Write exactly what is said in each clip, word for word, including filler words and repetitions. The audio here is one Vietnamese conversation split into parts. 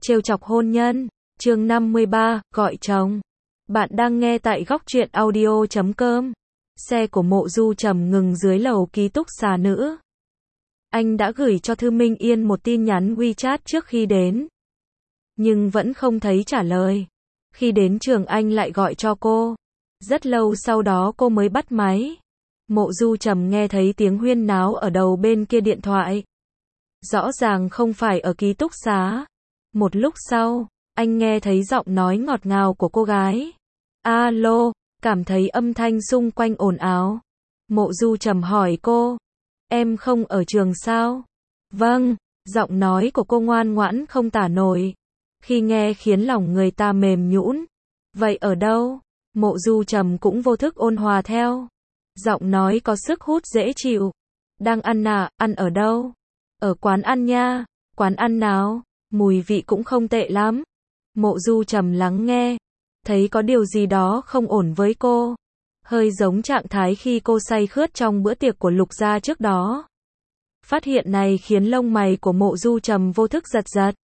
Trêu chọc hôn nhân, chương năm mươi ba, gọi chồng. Bạn đang nghe tại góc truyện audio chấm com. Xe của Mộ Du Trầm ngừng dưới lầu ký túc xá nữ. Anh đã gửi cho Thư Minh Yên một tin nhắn WeChat trước khi đến, nhưng vẫn không thấy trả lời. Khi đến trường anh lại gọi cho cô. Rất lâu sau đó cô mới bắt máy. Mộ Du Trầm nghe thấy tiếng huyên náo ở đầu bên kia điện thoại. Rõ ràng không phải ở ký túc xá. Một lúc sau, anh nghe thấy giọng nói ngọt ngào của cô gái. Alo, cảm thấy âm thanh xung quanh ồn ào. Mộ Du Trầm hỏi cô, em không ở trường sao? Vâng, giọng nói của cô ngoan ngoãn không tả nổi. Khi nghe khiến lòng người ta mềm nhũn. Vậy ở đâu? Mộ Du Trầm cũng vô thức ôn hòa theo. Giọng nói có sức hút dễ chịu. Đang ăn à, ăn ở đâu? Ở quán ăn nha. Quán ăn nào? Mùi vị cũng không tệ lắm. Mộ Du Trầm lắng nghe, thấy có điều gì đó không ổn với cô. Hơi giống trạng thái khi cô say khướt trong bữa tiệc của Lục gia trước đó. Phát hiện này khiến lông mày của Mộ Du Trầm vô thức giật giật.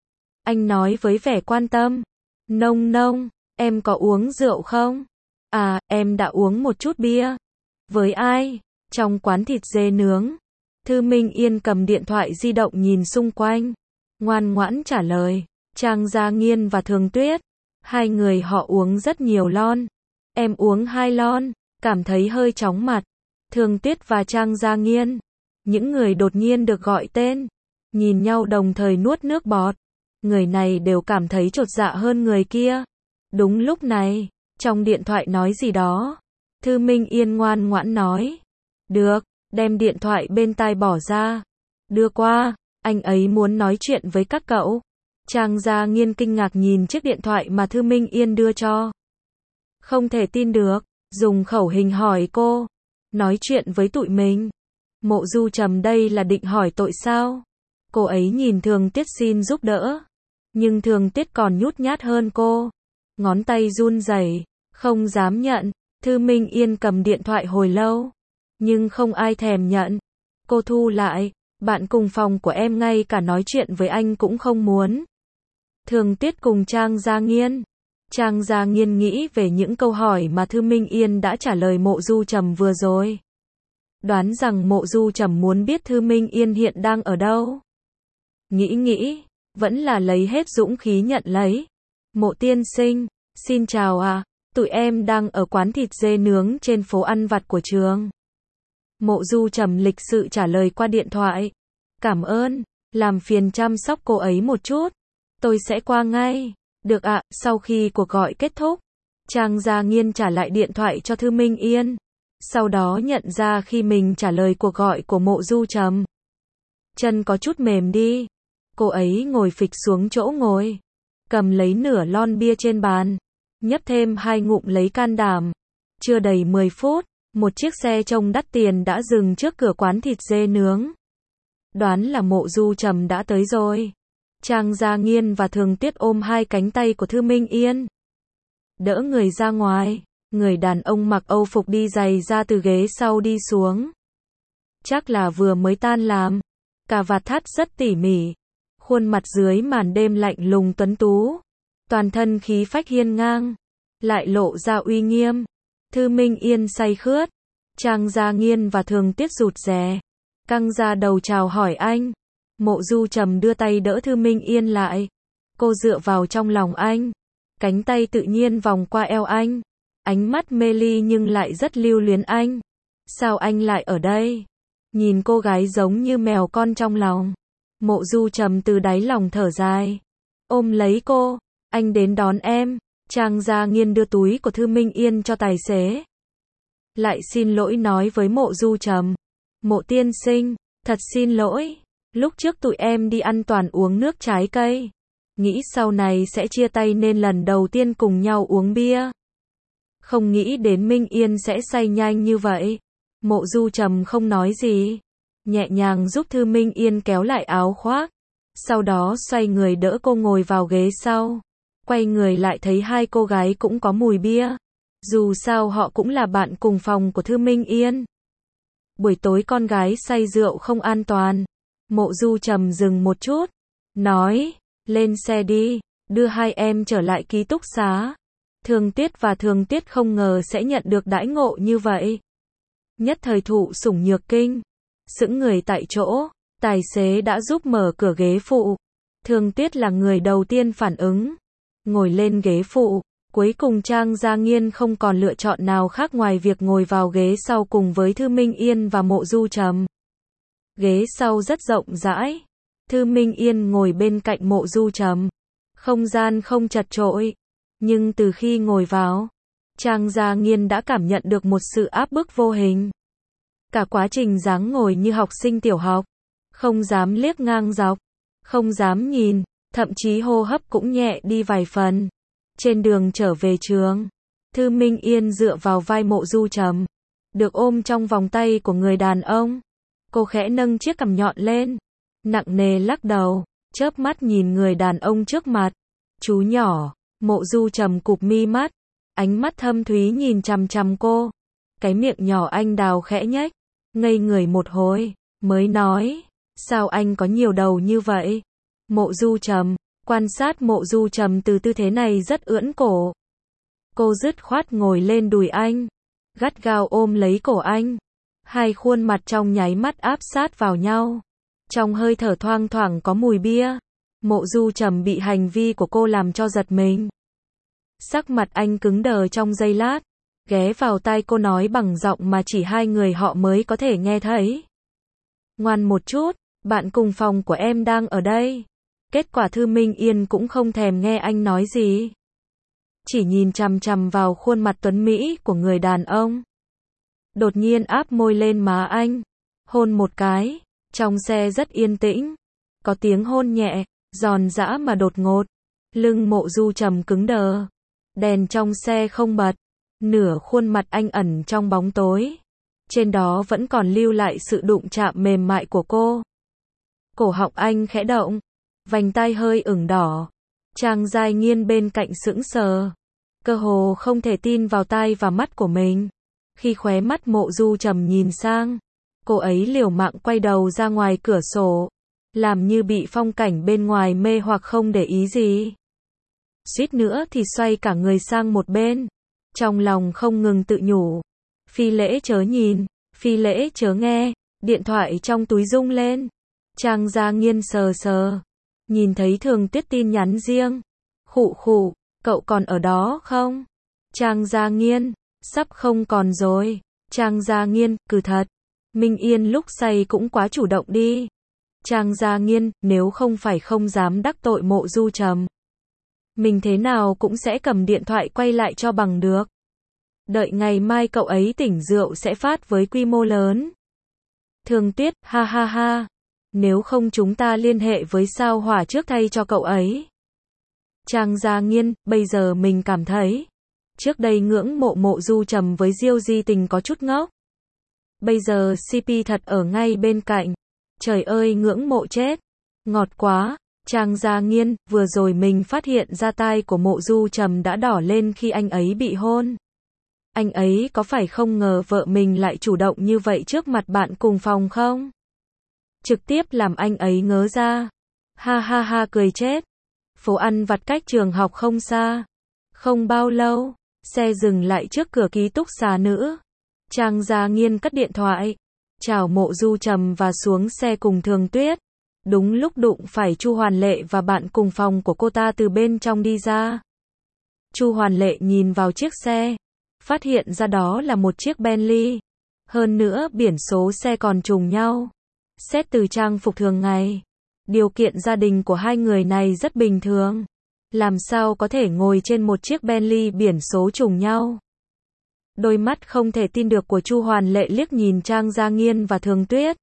Anh nói với vẻ quan tâm. Nông nông, em có uống rượu không? À, em đã uống một chút bia. Với ai? Trong quán thịt dê nướng. Thư Minh Yên cầm điện thoại di động nhìn xung quanh. Ngoan ngoãn trả lời. Trang Gia Nghiên và Thường Tuyết. Hai người họ uống rất nhiều lon. Em uống hai lon, cảm thấy hơi chóng mặt. Thường Tuyết và Trang Gia Nghiên, những người đột nhiên được gọi tên, nhìn nhau đồng thời nuốt nước bọt. Người này đều cảm thấy chột dạ hơn người kia. Đúng lúc này, trong điện thoại nói gì đó. Thư Minh Yên ngoan ngoãn nói. Được, đem điện thoại bên tai bỏ ra. Đưa qua, anh ấy muốn nói chuyện với các cậu. Trang Gia Nghiên kinh ngạc nhìn chiếc điện thoại mà Thư Minh Yên đưa cho. Không thể tin được, dùng khẩu hình hỏi cô. Nói chuyện với tụi mình. Mộ Du Trầm đây là định hỏi tội sao? Cô ấy nhìn Thường Tuyết xin giúp đỡ. Nhưng Thường Tuyết còn nhút nhát hơn cô. Ngón tay run rẩy, không dám nhận. Thư Minh Yên cầm điện thoại hồi lâu, nhưng không ai thèm nhận. Cô thu lại, bạn cùng phòng của em ngay cả nói chuyện với anh cũng không muốn. Thường Tuyết cùng Trang Gia Nghiên. Trang Gia Nghiên nghĩ về những câu hỏi mà Thư Minh Yên đã trả lời Mộ Du Trầm vừa rồi. Đoán rằng Mộ Du Trầm muốn biết Thư Minh Yên hiện đang ở đâu. Nghĩ nghĩ, vẫn là lấy hết dũng khí nhận lấy. Mộ tiên sinh, xin chào à, tụi em đang ở quán thịt dê nướng trên phố ăn vặt của trường. Mộ Du Trầm lịch sự trả lời qua điện thoại. Cảm ơn, làm phiền chăm sóc cô ấy một chút. Tôi sẽ qua ngay. Được ạ, sau khi cuộc gọi kết thúc, Trang Gia Nghiên trả lại điện thoại cho Thư Minh Yên. Sau đó nhận ra khi mình trả lời cuộc gọi của Mộ Du Trầm, chân có chút mềm đi. Cô ấy ngồi phịch xuống chỗ ngồi, cầm lấy nửa lon bia trên bàn, nhấp thêm hai ngụm lấy can đảm. Chưa đầy mười phút, một chiếc xe trông đắt tiền đã dừng trước cửa quán thịt dê nướng. Đoán là Mộ Du Trầm đã tới rồi. Trang Gia Nghiên và Thường Tuyết ôm hai cánh tay của Thư Minh Yên, đỡ người ra ngoài. Người đàn ông mặc Âu phục đi giày ra từ ghế sau đi xuống. Chắc là vừa mới tan làm. Cà vạt thắt rất tỉ mỉ. Khuôn mặt dưới màn đêm lạnh lùng tuấn tú. Toàn thân khí phách hiên ngang, lại lộ ra uy nghiêm. Thư Minh Yên say khướt. Trang Gia Nghiên và Thường Tuyết rụt rè, căng ra đầu chào hỏi anh. Mộ Du Trầm đưa tay đỡ Thư Minh Yên lại. Cô dựa vào trong lòng anh, cánh tay tự nhiên vòng qua eo anh. Ánh mắt mê ly nhưng lại rất lưu luyến anh. Sao anh lại ở đây? Nhìn cô gái giống như mèo con trong lòng. Mộ Du Trầm từ đáy lòng thở dài, ôm lấy cô. Anh đến đón em. Trang Gia Nghiên đưa túi của Thư Minh Yên cho tài xế. Lại xin lỗi nói với Mộ Du Trầm. Mộ tiên sinh, thật xin lỗi. Lúc trước tụi em đi ăn toàn uống nước trái cây. Nghĩ sau này sẽ chia tay nên lần đầu tiên cùng nhau uống bia. Không nghĩ đến Minh Yên sẽ say nhanh như vậy. Mộ Du Trầm không nói gì, nhẹ nhàng giúp Thư Minh Yên kéo lại áo khoác. Sau đó xoay người đỡ cô ngồi vào ghế sau. Quay người lại thấy hai cô gái cũng có mùi bia. Dù sao họ cũng là bạn cùng phòng của Thư Minh Yên. Buổi tối con gái say rượu không an toàn. Mộ Du Trầm dừng một chút, nói, Lên xe đi, đưa hai em trở lại ký túc xá. Thường Tuyết và Thường Tuyết không ngờ sẽ nhận được đãi ngộ như vậy. Nhất thời thụ sủng nhược kinh. Sững người tại chỗ, tài xế đã giúp mở cửa ghế phụ. Thường Tuyết là người đầu tiên phản ứng. Ngồi lên ghế phụ, cuối cùng Trang Gia Nghiên không còn lựa chọn nào khác ngoài việc ngồi vào ghế sau cùng với Thư Minh Yên và Mộ Du Trầm. Ghế sau rất rộng rãi. Thư Minh Yên ngồi bên cạnh Mộ Du Trầm. Không gian không chật chội. Nhưng từ khi ngồi vào, Trang Gia Nghiên đã cảm nhận được một sự áp bức vô hình. Cả quá trình dáng ngồi như học sinh tiểu học. Không dám liếc ngang dọc. Không dám nhìn. Thậm chí hô hấp cũng nhẹ đi vài phần. Trên đường trở về trường, Thư Minh Yên dựa vào vai Mộ Du Trầm. Được ôm trong vòng tay của người đàn ông. Cô khẽ nâng chiếc cằm nhọn lên. Nặng nề lắc đầu. Chớp mắt nhìn người đàn ông trước mặt. Chú nhỏ. Mộ Du Trầm cụp mi mắt. Ánh mắt thâm thúy nhìn chằm chằm cô. Cái miệng nhỏ anh đào khẽ nhếch. Ngây người một hồi. Mới nói. Sao anh có nhiều đầu như vậy? Mộ Du Trầm. Quan sát Mộ Du Trầm từ tư thế này rất ưỡn cổ. Cô dứt khoát ngồi lên đùi anh. Gắt gao ôm lấy cổ anh. Hai khuôn mặt trong nháy mắt áp sát vào nhau. Trong hơi thở thoang thoảng có mùi bia. Mộ Du Trầm bị hành vi của cô làm cho giật mình. Sắc mặt anh cứng đờ trong giây lát. Ghé vào tai cô nói bằng giọng mà chỉ hai người họ mới có thể nghe thấy. Ngoan một chút, bạn cùng phòng của em đang ở đây. Kết quả Thư Minh Yên cũng không thèm nghe anh nói gì. Chỉ nhìn chằm chằm vào khuôn mặt tuấn mỹ của người đàn ông. Đột nhiên áp môi lên má anh. Hôn một cái. Trong xe rất yên tĩnh. Có tiếng hôn nhẹ, giòn giã mà đột ngột. Lưng Mộ Du Trầm cứng đờ. Đèn trong xe không bật. Nửa khuôn mặt anh ẩn trong bóng tối. Trên đó vẫn còn lưu lại sự đụng chạm mềm mại của cô. Cổ họng anh khẽ động. Vành tai hơi ửng đỏ. Trang Gia Nghiên bên cạnh sững sờ. Cơ hồ không thể tin vào tai và mắt của mình. Khi khóe mắt Mộ Du Trầm nhìn sang, cô ấy liều mạng quay đầu ra ngoài cửa sổ. Làm như bị phong cảnh bên ngoài mê hoặc không để ý gì. Suýt nữa thì xoay cả người sang một bên. Trong lòng không ngừng tự nhủ. Phi lễ chớ nhìn, phi lễ chớ nghe. Điện thoại trong túi rung lên. Trang Gia Nghiên sờ sờ. Nhìn thấy Thường Tuyết tin nhắn riêng. Khụ khụ, cậu còn ở đó không? Trang Gia Nghiên, sắp không còn rồi. Trang Gia Nghiên, cừ thật. Minh Yên lúc say cũng quá chủ động đi. Trang Gia Nghiên, nếu không phải không dám đắc tội Mộ Du Trầm, mình thế nào cũng sẽ cầm điện thoại quay lại cho bằng được. Đợi ngày mai cậu ấy tỉnh rượu sẽ phát với quy mô lớn. Thường Tuyết, ha ha ha. Nếu không chúng ta liên hệ với Sao Hỏa trước thay cho cậu ấy. Trang Gia Nghiên, bây giờ mình cảm thấy. Trước đây ngưỡng mộ Mộ Du Trầm với Diêu Di Tình có chút ngốc. Bây giờ xê pê thật ở ngay bên cạnh. Trời ơi ngưỡng mộ chết. Ngọt quá. Trang Gia Nghiên, vừa rồi mình phát hiện ra tai của Mộ Du Trầm đã đỏ lên khi anh ấy bị hôn. Anh ấy có phải không ngờ vợ mình lại chủ động như vậy trước mặt bạn cùng phòng không? Trực tiếp làm anh ấy ngớ ra. Ha ha ha cười chết. Phố ăn vặt cách trường học không xa. Không bao lâu, xe dừng lại trước cửa ký túc xá nữ. Trang Gia Nghiên cất điện thoại. Chào Mộ Du Trầm và xuống xe cùng Thường Tuyết. Đúng lúc đụng phải Chu Hoàn Lệ và bạn cùng phòng của cô ta từ bên trong đi ra. Chu Hoàn Lệ nhìn vào chiếc xe. Phát hiện ra đó là một chiếc Bentley. Hơn nữa biển số xe còn trùng nhau. Xét từ trang phục thường ngày, điều kiện gia đình của hai người này rất bình thường. Làm sao có thể ngồi trên một chiếc Bentley biển số trùng nhau? Đôi mắt không thể tin được của Chu Hoàn Lệ liếc nhìn Trang Gia Nghiên và Thường Tuyết.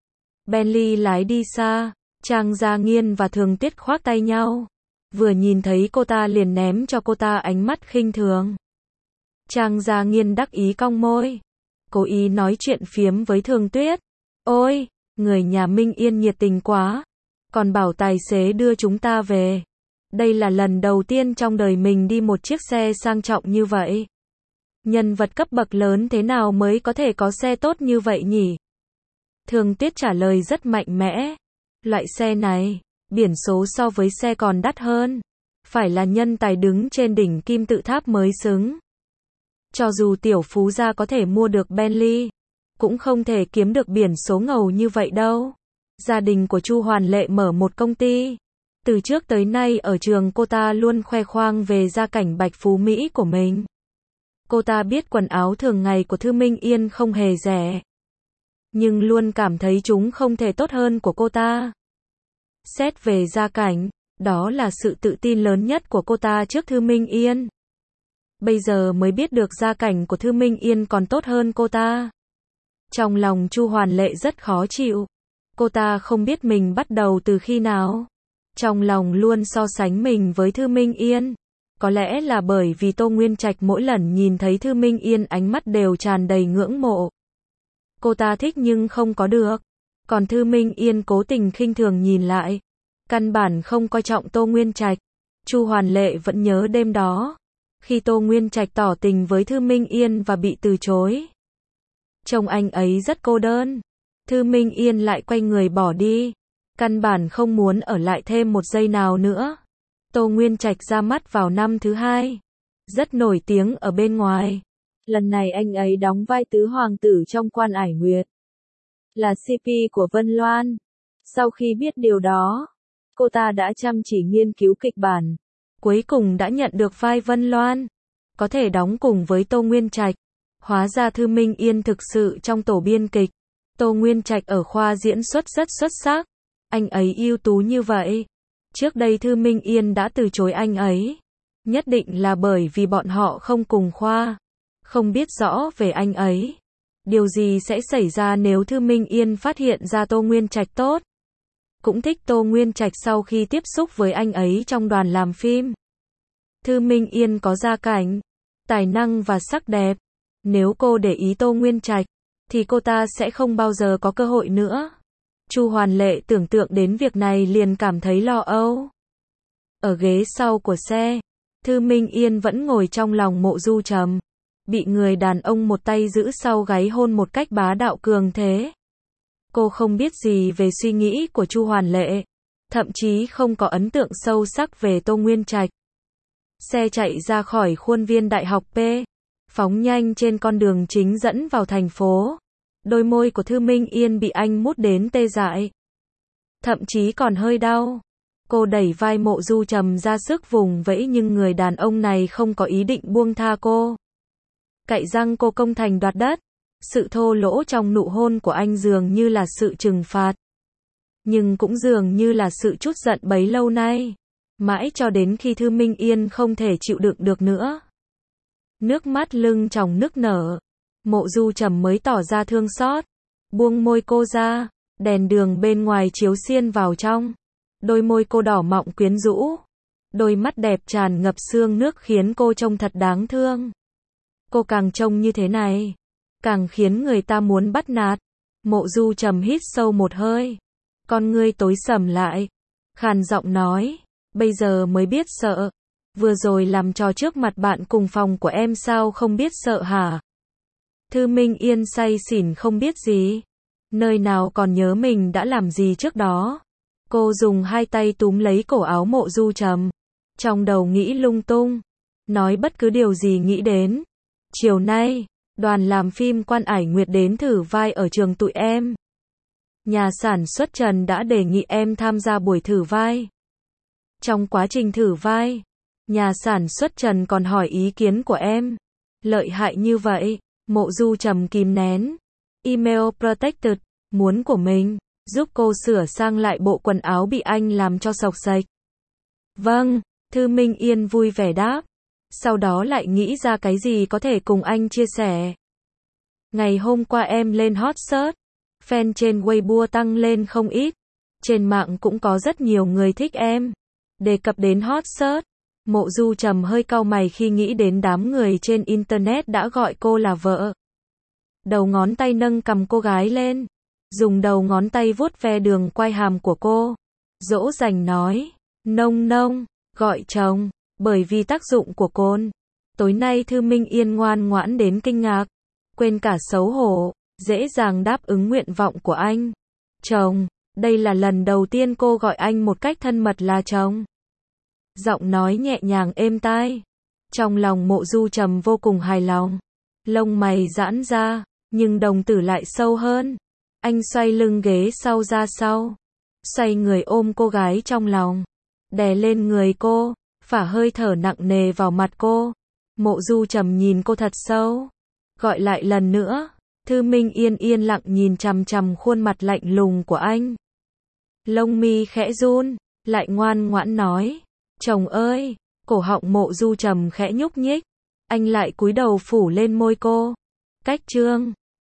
Bentley lái đi xa, Trang Gia Nghiên và Thường Tuyết khoác tay nhau. Vừa nhìn thấy cô ta liền ném cho cô ta ánh mắt khinh thường. Trang Gia Nghiên đắc ý cong môi. Cố ý nói chuyện phiếm với Thường Tuyết. Ôi, người nhà Minh Yên nhiệt tình quá. Còn bảo tài xế đưa chúng ta về. Đây là lần đầu tiên trong đời mình đi một chiếc xe sang trọng như vậy. Nhân vật cấp bậc lớn thế nào mới có thể có xe tốt như vậy nhỉ? Thường Tuyết trả lời rất mạnh mẽ. Loại xe này, Biển số so với xe còn đắt hơn. Phải là nhân tài đứng trên đỉnh kim tự tháp mới xứng. Cho dù tiểu phú gia có thể mua được Bentley, cũng không thể kiếm được biển số ngầu như vậy đâu. Gia đình của Chu Hoàn Lệ mở một công ty. Từ trước tới nay ở trường cô ta luôn khoe khoang về gia cảnh bạch phú Mỹ của mình. Cô ta biết quần áo thường ngày của Thư Minh Yên không hề rẻ, nhưng luôn cảm thấy chúng không thể tốt hơn của cô ta. Xét về gia cảnh, đó là sự tự tin lớn nhất của cô ta trước Thư Minh Yên. Bây giờ mới biết được gia cảnh của Thư Minh Yên còn tốt hơn cô ta. Trong lòng Chu Hoàn Lệ rất khó chịu. Cô ta không biết mình bắt đầu từ khi nào. Trong lòng luôn so sánh mình với Thư Minh Yên. Có lẽ là bởi vì Tô Nguyên Trạch mỗi lần nhìn thấy Thư Minh Yên ánh mắt đều tràn đầy ngưỡng mộ. Cô ta thích nhưng không có được. Còn Thư Minh Yên cố tình khinh thường nhìn lại. Căn bản không coi trọng Tô Nguyên Trạch. Chu Hoàn Lệ vẫn nhớ đêm đó. Khi Tô Nguyên Trạch tỏ tình với Thư Minh Yên và bị từ chối. Trông anh ấy rất cô đơn. Thư Minh Yên lại quay người bỏ đi. Căn bản không muốn ở lại thêm một giây nào nữa. Tô Nguyên Trạch ra mắt vào năm thứ hai. Rất nổi tiếng ở bên ngoài. Lần này anh ấy đóng vai tứ hoàng tử trong Quan Ải Nguyệt. Là xê pê của Vân Loan. Sau khi biết điều đó, cô ta đã chăm chỉ nghiên cứu kịch bản. Cuối cùng đã nhận được vai Vân Loan. Có thể đóng cùng với Tô Nguyên Trạch. Hóa ra Thư Minh Yên thực sự trong tổ biên kịch. Tô Nguyên Trạch ở khoa diễn xuất rất xuất sắc. Anh ấy ưu tú như vậy. Trước đây Thư Minh Yên đã từ chối anh ấy. Nhất định là bởi vì bọn họ không cùng khoa. Không biết rõ về anh ấy. Điều gì sẽ xảy ra nếu Thư Minh Yên phát hiện ra Tô Nguyên Trạch tốt? Cũng thích Tô Nguyên Trạch sau khi tiếp xúc với anh ấy trong đoàn làm phim. Thư Minh Yên có gia cảnh, tài năng và sắc đẹp. Nếu cô để ý Tô Nguyên Trạch, thì cô ta sẽ không bao giờ có cơ hội nữa. Chu Hoàn Lệ tưởng tượng đến việc này liền cảm thấy lo âu. Ở ghế sau của xe, Thư Minh Yên vẫn ngồi trong lòng Mộ Du Trầm. Bị người đàn ông một tay giữ sau gáy hôn một cách bá đạo cường thế. Cô không biết gì về suy nghĩ của Chu Hoàn Lệ. Thậm chí không có ấn tượng sâu sắc về Tô Nguyên Trạch. Xe chạy ra khỏi khuôn viên đại học P. Phóng nhanh trên con đường chính dẫn vào thành phố. Đôi môi của Thư Minh Yên bị anh mút đến tê dại. Thậm chí còn hơi đau. Cô đẩy vai Mộ Du Trầm ra sức vùng vẫy nhưng người đàn ông này không có ý định buông tha cô. Cạy răng cô công thành đoạt đất. Sự thô lỗ trong nụ hôn của anh dường như là sự trừng phạt. Nhưng cũng dường như là sự trút giận bấy lâu nay. Mãi cho đến khi Thư Minh Yên không thể chịu đựng được nữa. Nước mắt lưng tròng nức nở. Mộ Du Trầm mới tỏ ra thương xót. Buông môi cô ra. Đèn đường bên ngoài chiếu xiên vào trong. Đôi môi cô đỏ mọng quyến rũ. Đôi mắt đẹp tràn ngập sương nước khiến cô trông thật đáng thương. Cô càng trông như thế này, càng khiến người ta muốn bắt nạt. Mộ Du Trầm hít sâu một hơi. Con ngươi tối sầm lại. Khàn giọng nói. Bây giờ mới biết sợ. Vừa rồi làm trò trước mặt bạn cùng phòng của em sao không biết sợ hả? Thư Minh Yên say xỉn không biết gì. Nơi nào còn nhớ mình đã làm gì trước đó. Cô dùng hai tay túm lấy cổ áo Mộ Du Trầm. Trong đầu nghĩ lung tung. Nói bất cứ điều gì nghĩ đến. Chiều nay, đoàn làm phim Quan Ải Nguyệt đến thử vai ở trường tụi em. Nhà sản xuất Trần đã đề nghị em tham gia buổi thử vai. Trong quá trình thử vai, nhà sản xuất Trần còn hỏi ý kiến của em. Lợi hại như vậy, Mộ Du Trầm kìm nén. Email protected, muốn của mình, giúp cô sửa sang lại bộ quần áo bị anh làm cho xộc xệch. Vâng, Thư Minh Yên vui vẻ đáp. Sau đó lại nghĩ ra cái gì có thể cùng anh chia sẻ. Ngày hôm qua em lên hot search. Fan trên Weibo tăng lên không ít. Trên mạng cũng có rất nhiều người thích em. Đề cập đến hot search, Mộ Du Trầm hơi cau mày khi nghĩ đến đám người trên internet đã gọi cô là vợ. Đầu ngón tay nâng cằm cô gái lên. Dùng đầu ngón tay vuốt ve đường quai hàm của cô. Dỗ dành nói. Nông nông, gọi chồng. Bởi vì tác dụng của cồn. Tối nay Thư Minh Yên ngoan ngoãn đến kinh ngạc. Quên cả xấu hổ. Dễ dàng đáp ứng nguyện vọng của anh. Chồng. Đây là lần đầu tiên cô gọi anh một cách thân mật là chồng. Giọng nói nhẹ nhàng êm tai. Trong lòng Mộ Du Trầm vô cùng hài lòng. Lông mày giãn ra, nhưng đồng tử lại sâu hơn. Anh xoay lưng ghế sau ra sau. Xoay người ôm cô gái trong lòng. Đè lên người cô, phả hơi thở nặng nề vào mặt cô. Mộ Du Trầm nhìn cô thật sâu. Gọi lại lần nữa. Thư Minh Yên yên lặng nhìn chằm chằm khuôn mặt lạnh lùng của anh. Lông mi khẽ run, lại ngoan ngoãn nói. Chồng ơi, cổ họng Mộ Du Trầm khẽ nhúc nhích. Anh lại cúi đầu phủ lên môi cô. Cách chương